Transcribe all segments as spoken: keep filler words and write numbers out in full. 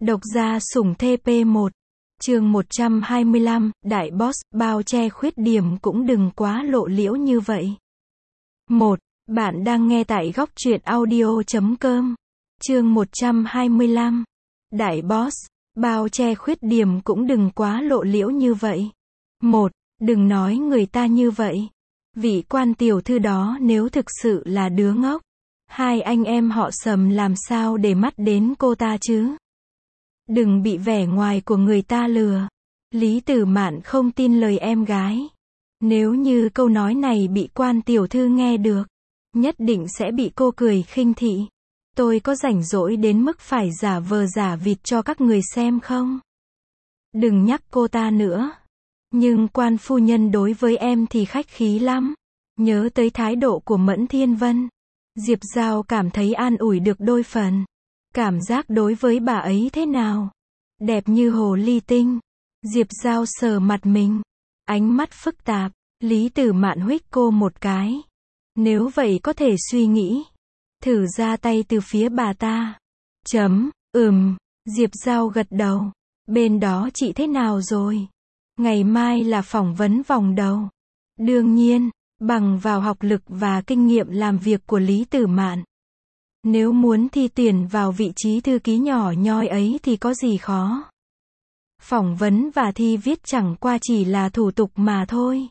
Độc gia sủng thê pê một. Chương một trăm hai mươi lăm, Đại Boss, bao che khuyết điểm cũng đừng quá lộ liễu như vậy. một. Bạn đang nghe tại góc truyện audio chấm com. Chương một trăm hai mươi lăm. Đại Boss, bao che khuyết điểm cũng đừng quá lộ liễu như vậy. một. Đừng nói người ta như vậy. Vị quan tiểu thư đó nếu thực sự là đứa ngốc, hai anh em họ Sầm làm sao để mắt đến cô ta chứ? Đừng bị vẻ ngoài của người ta lừa. Lý Tử Mạn không tin lời em gái. Nếu như câu nói này bị quan tiểu thư nghe được, nhất định sẽ bị cô cười khinh thị. Tôi có rảnh rỗi đến mức phải giả vờ giả vịt cho các người xem không? Đừng nhắc cô ta nữa. Nhưng quan phu nhân đối với em thì khách khí lắm. Nhớ tới thái độ của Mẫn Thiên Vân, Diệp Giao cảm thấy an ủi được đôi phần. Cảm giác đối với bà ấy thế nào? Đẹp như hồ ly tinh. Diệp Giao sờ mặt mình. Ánh mắt phức tạp. Lý Tử Mạn huých cô một cái. Nếu vậy có thể suy nghĩ. Thử ra tay từ phía bà ta. Chấm, ừm. Diệp Giao gật đầu. Bên đó chị thế nào rồi? Ngày mai là phỏng vấn vòng đầu. Đương nhiên, bằng vào học lực và kinh nghiệm làm việc của Lý Tử Mạn, nếu muốn thi tuyển vào vị trí thư ký nhỏ nhoi ấy thì có gì khó. Phỏng vấn và thi viết chẳng qua chỉ là thủ tục mà thôi.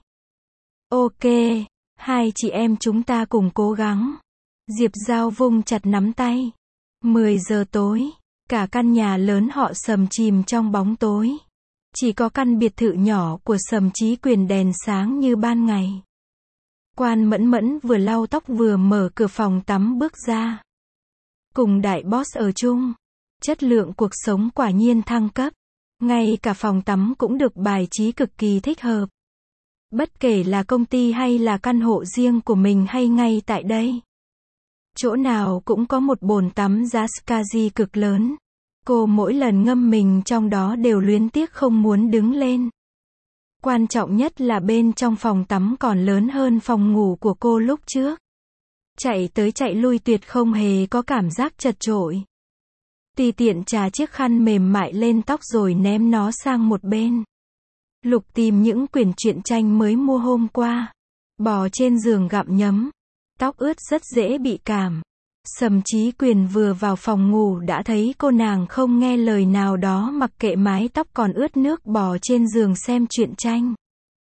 Ok, hai chị em chúng ta cùng cố gắng. Diệp Giao vung chặt nắm tay. mười giờ tối, cả căn nhà lớn họ Sầm chìm trong bóng tối. Chỉ có căn biệt thự nhỏ của Sầm Chí Quyền đèn sáng như ban ngày. Quan Mẫn Mẫn vừa lau tóc vừa mở cửa phòng tắm bước ra. Cùng Đại Boss ở chung, chất lượng cuộc sống quả nhiên thăng cấp. Ngay cả phòng tắm cũng được bài trí cực kỳ thích hợp. Bất kể là công ty hay là căn hộ riêng của mình hay ngay tại đây, chỗ nào cũng có một bồn tắm jacuzzi cực lớn. Cô mỗi lần ngâm mình trong đó đều luyến tiếc không muốn đứng lên. Quan trọng nhất là bên trong phòng tắm còn lớn hơn phòng ngủ của cô lúc trước. Chạy tới chạy lui tuyệt không hề có cảm giác chật chội. Tùy tiện trà chiếc khăn mềm mại lên tóc rồi ném nó sang một bên. Lục tìm những quyển truyện tranh mới mua hôm qua. Bò trên giường gặm nhấm. Tóc ướt rất dễ bị cảm. Sầm Chí Quyền vừa vào phòng ngủ đã thấy cô nàng không nghe lời nào đó mặc kệ mái tóc còn ướt nước bò trên giường xem truyện tranh.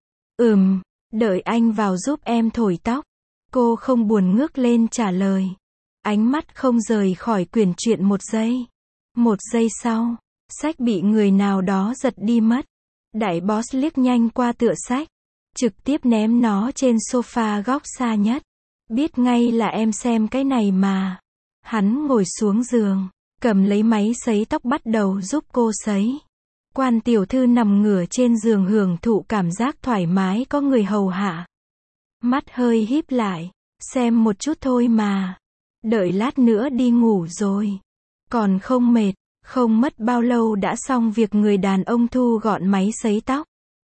Ừm, đợi anh vào giúp em thổi tóc. Cô không buồn ngước lên trả lời. Ánh mắt không rời khỏi quyển truyện một giây. Một giây sau, sách bị người nào đó giật đi mất. Đại Boss liếc nhanh qua tựa sách, trực tiếp ném nó trên sofa góc xa nhất. Biết ngay là em xem cái này mà. Hắn ngồi xuống giường, cầm lấy máy sấy tóc bắt đầu giúp cô sấy. Quan tiểu thư nằm ngửa trên giường hưởng thụ cảm giác thoải mái có người hầu hạ. Mắt hơi híp lại, xem một chút thôi mà. Đợi lát nữa đi ngủ rồi. Còn không mệt, không mất bao lâu đã xong việc người đàn ông thu gọn máy sấy tóc.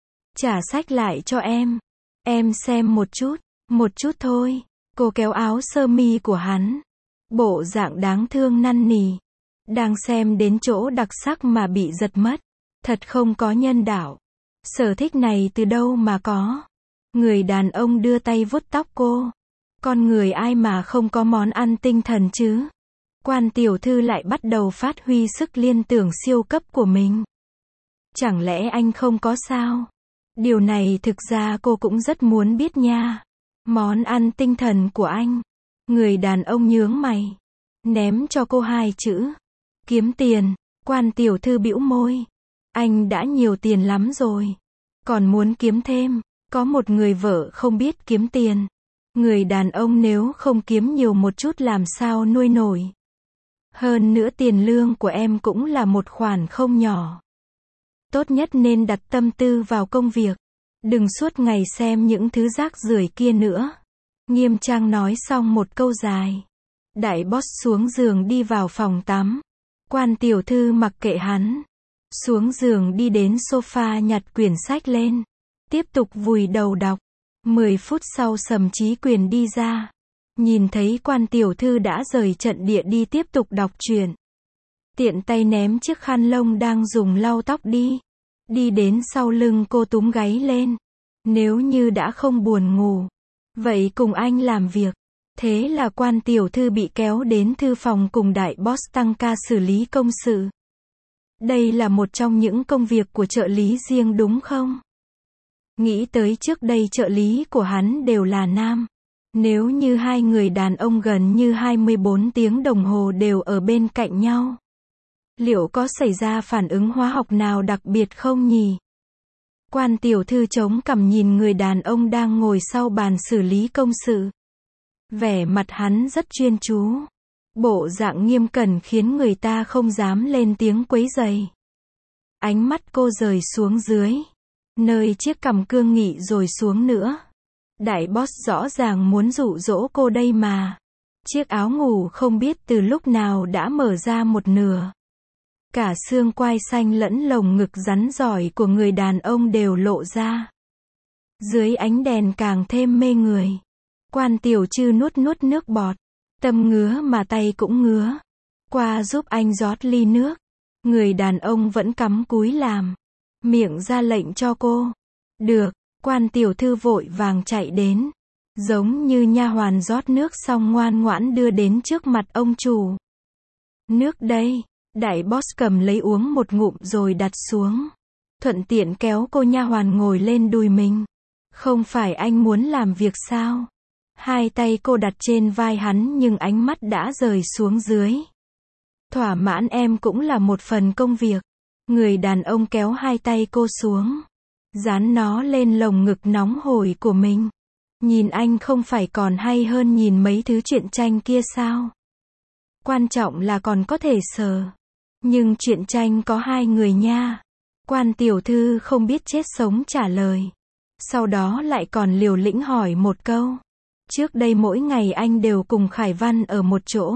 Trả sách lại cho em. Em xem một chút, một chút thôi. Cô kéo áo sơ mi của hắn. Bộ dạng đáng thương năn nỉ. Đang xem đến chỗ đặc sắc mà bị giật mất. Thật không có nhân đạo. Sở thích này từ đâu mà có. Người đàn ông đưa tay vuốt tóc cô. Con người ai mà không có món ăn tinh thần chứ. Quan tiểu thư lại bắt đầu phát huy sức liên tưởng siêu cấp của mình. Chẳng lẽ anh không có sao? Điều này thực ra cô cũng rất muốn biết nha. Món ăn tinh thần của anh. Người đàn ông nhướng mày. Ném cho cô hai chữ. Kiếm tiền. Quan tiểu thư bĩu môi. Anh đã nhiều tiền lắm rồi. Còn muốn kiếm thêm. Có một người vợ không biết kiếm tiền. Người đàn ông nếu không kiếm nhiều một chút làm sao nuôi nổi. Hơn nữa tiền lương của em cũng là một khoản không nhỏ. Tốt nhất nên đặt tâm tư vào công việc. Đừng suốt ngày xem những thứ rác rưởi kia nữa. Nghiêm trang nói xong một câu dài. Đại Boss xuống giường đi vào phòng tắm. Quan tiểu thư mặc kệ hắn. Xuống giường đi đến sofa nhặt quyển sách lên. Tiếp tục vùi đầu đọc. Mười phút sau Sầm Chí Quyền đi ra. Nhìn thấy quan tiểu thư đã rời trận địa đi tiếp tục đọc truyện. tiện tay ném chiếc khăn lông đang dùng lau tóc đi. Đi đến sau lưng cô túm gáy lên. Nếu như đã không buồn ngủ, vậy cùng anh làm việc. Thế là Quan tiểu thư bị kéo đến thư phòng cùng đại boss tăng ca xử lý công sự. Đây là một trong những công việc của trợ lý riêng đúng không? Nghĩ tới trước đây trợ lý của hắn đều là nam. Nếu như hai người đàn ông gần như hai mươi bốn tiếng đồng hồ đều ở bên cạnh nhau, liệu có xảy ra phản ứng hóa học nào đặc biệt không nhỉ? Quan tiểu thư chống cằm nhìn người đàn ông đang ngồi sau bàn xử lý công sự. Vẻ mặt hắn rất chuyên chú. Bộ dạng nghiêm cẩn khiến người ta không dám lên tiếng quấy rầy. Ánh mắt cô rời xuống dưới, nơi chiếc cằm cương nghị rồi xuống nữa. Đại boss rõ ràng muốn dụ dỗ cô đây mà. Chiếc áo ngủ không biết từ lúc nào đã mở ra một nửa. Cả xương quai xanh lẫn lồng ngực rắn giỏi của người đàn ông đều lộ ra. Dưới ánh đèn càng thêm mê người. Quan tiểu trư nuốt nuốt nước bọt. Tâm ngứa mà tay cũng ngứa. Qua giúp anh rót ly nước. Người đàn ông vẫn cắm cúi làm. Miệng ra lệnh cho cô. Được, Quan tiểu thư vội vàng chạy đến. Giống như nha hoàn rót nước xong ngoan ngoãn đưa đến trước mặt ông chủ. Nước đây. Đại boss cầm lấy uống một ngụm rồi đặt xuống. Thuận tiện kéo cô nha hoàn ngồi lên đùi mình. Không phải anh muốn làm việc sao? Hai tay cô đặt trên vai hắn nhưng ánh mắt đã rời xuống dưới. Thỏa mãn em cũng là một phần công việc. Người đàn ông kéo hai tay cô xuống. Dán nó lên lồng ngực nóng hổi của mình. Nhìn anh không phải còn hay hơn nhìn mấy thứ truyện tranh kia sao? Quan trọng là còn có thể sờ. Nhưng truyện tranh có hai người nha. Quan tiểu thư không biết chết sống trả lời. Sau đó lại còn liều lĩnh hỏi một câu. Trước đây mỗi ngày anh đều cùng Khải Văn ở một chỗ.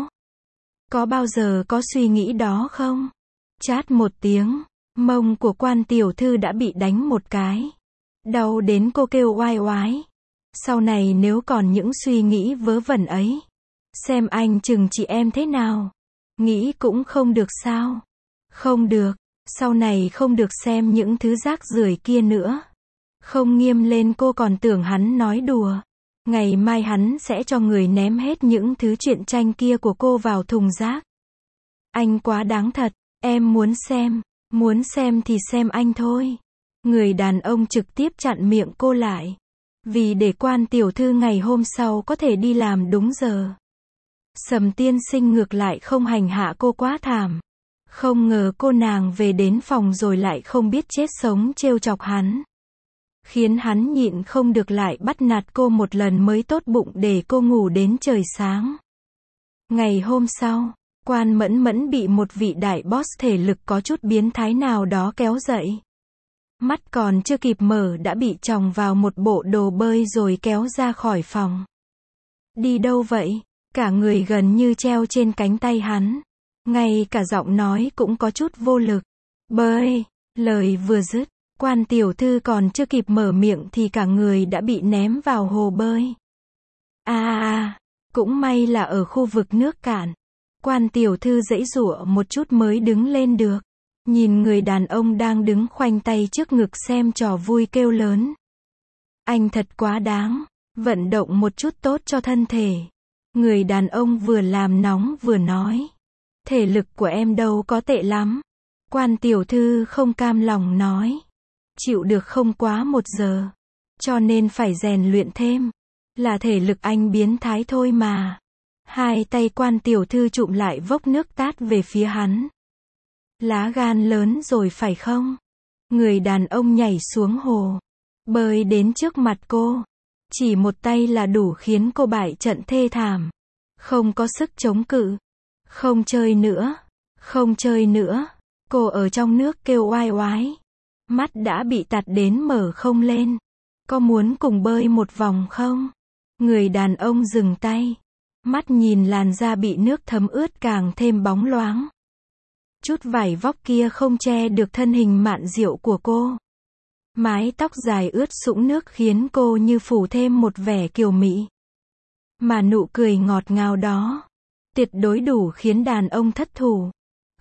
Có bao giờ có suy nghĩ đó không? Chát một tiếng, mông của Quan tiểu thư đã bị đánh một cái. Đau đến cô kêu oai oái. Sau này nếu còn những suy nghĩ vớ vẩn ấy, xem anh chừng chị em thế nào. Nghĩ cũng không được sao? Không được, sau này không được xem những thứ rác rưởi kia nữa. Không nghiêm lên cô còn tưởng hắn nói đùa. Ngày mai hắn sẽ cho người ném hết những thứ truyện tranh kia của cô vào thùng rác. Anh quá đáng thật, em muốn xem, muốn xem thì xem anh thôi. Người đàn ông trực tiếp chặn miệng cô lại. Vì để Quan tiểu thư ngày hôm sau có thể đi làm đúng giờ. Sầm tiên sinh ngược lại không hành hạ cô quá thảm. Không ngờ cô nàng về đến phòng rồi lại không biết chết sống trêu chọc hắn. Khiến hắn nhịn không được lại bắt nạt cô một lần mới tốt bụng để cô ngủ đến trời sáng. Ngày hôm sau, Quan Mẫn Mẫn bị một vị đại boss thể lực có chút biến thái nào đó kéo dậy. Mắt còn chưa kịp mở đã bị chồng vào một bộ đồ bơi rồi kéo ra khỏi phòng. Đi đâu vậy? Cả người gần như treo trên cánh tay hắn. Ngay cả giọng nói cũng có chút vô lực. Bơi, lời vừa dứt, Quan tiểu thư còn chưa kịp mở miệng thì cả người đã bị ném vào hồ bơi. À à, cũng may là ở khu vực nước cạn. Quan tiểu thư giãy giụa một chút mới đứng lên được. Nhìn người đàn ông đang đứng khoanh tay trước ngực xem trò vui kêu lớn. Anh thật quá đáng, vận động một chút tốt cho thân thể. Người đàn ông vừa làm nóng vừa nói. Thể lực của em đâu có tệ lắm. Quan tiểu thư không cam lòng nói. Chịu được không quá một giờ. Cho nên phải rèn luyện thêm. Là thể lực anh biến thái thôi mà. Hai tay Quan tiểu thư chụm lại vốc nước tát về phía hắn. Lá gan lớn rồi phải không? Người đàn ông nhảy xuống hồ. Bơi đến trước mặt cô. Chỉ một tay là đủ khiến cô bại trận thê thảm. Không có sức chống cự. Không chơi nữa. Không chơi nữa. Cô ở trong nước kêu oai oái. Mắt đã bị tạt đến mở không lên. Có muốn cùng bơi một vòng không? Người đàn ông dừng tay. Mắt nhìn làn da bị nước thấm ướt càng thêm bóng loáng. Chút vải vóc kia không che được thân hình mạn diệu của cô. Mái tóc dài ướt sũng nước khiến cô như phủ thêm một vẻ kiều mỹ. Mà nụ cười ngọt ngào đó, tuyệt đối đủ khiến đàn ông thất thủ.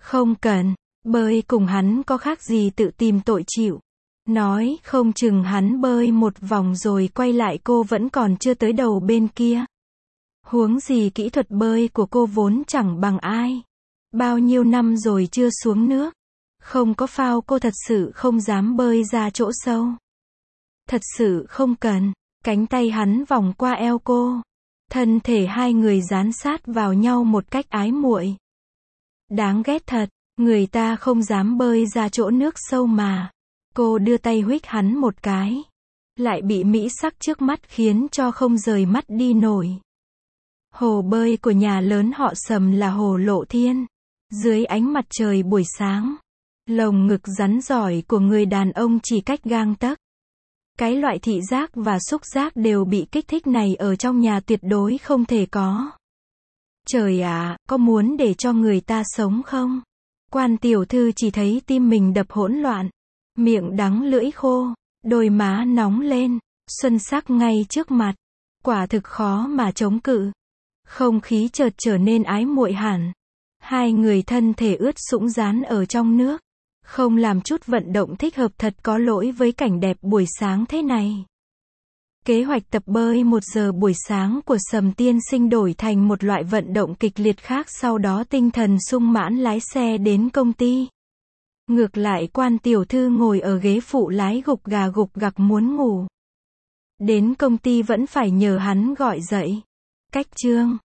Không cần, bơi cùng hắn có khác gì tự tìm tội chịu. Nói không chừng hắn bơi một vòng rồi quay lại cô vẫn còn chưa tới đầu bên kia. Huống gì kỹ thuật bơi của cô vốn chẳng bằng ai. Bao nhiêu năm rồi chưa xuống nước. Không có phao cô thật sự không dám bơi ra chỗ sâu. Thật sự không cần. Cánh tay hắn vòng qua eo cô. Thân thể hai người dán sát vào nhau một cách ái muội. Đáng ghét thật, người ta không dám bơi ra chỗ nước sâu mà. Cô đưa tay huých hắn một cái. Lại bị mỹ sắc trước mắt khiến cho không rời mắt đi nổi. Hồ bơi của nhà lớn họ Sầm là hồ Lộ Thiên. Dưới ánh mặt trời buổi sáng, lồng ngực rắn giỏi của người đàn ông chỉ cách gang tấc. Cái loại thị giác và xúc giác đều bị kích thích này ở trong nhà tuyệt đối không thể có. Trời ạ, có muốn để cho người ta sống không? Quan tiểu thư chỉ thấy tim mình đập hỗn loạn. Miệng đắng lưỡi khô, đôi má nóng lên, xuân sắc ngay trước mặt. Quả thực khó mà chống cự. Không khí chợt trở nên ái muội hẳn. Hai người thân thể ướt sũng dán ở trong nước. Không làm chút vận động thích hợp thật có lỗi với cảnh đẹp buổi sáng thế này. Kế hoạch tập bơi một giờ buổi sáng của Sầm tiên sinh đổi thành một loại vận động kịch liệt khác, sau đó tinh thần sung mãn lái xe đến công ty. Ngược lại quan tiểu thư ngồi ở ghế phụ lái gục gà gục gặc muốn ngủ. Đến công ty vẫn phải nhờ hắn gọi dậy. Cách chương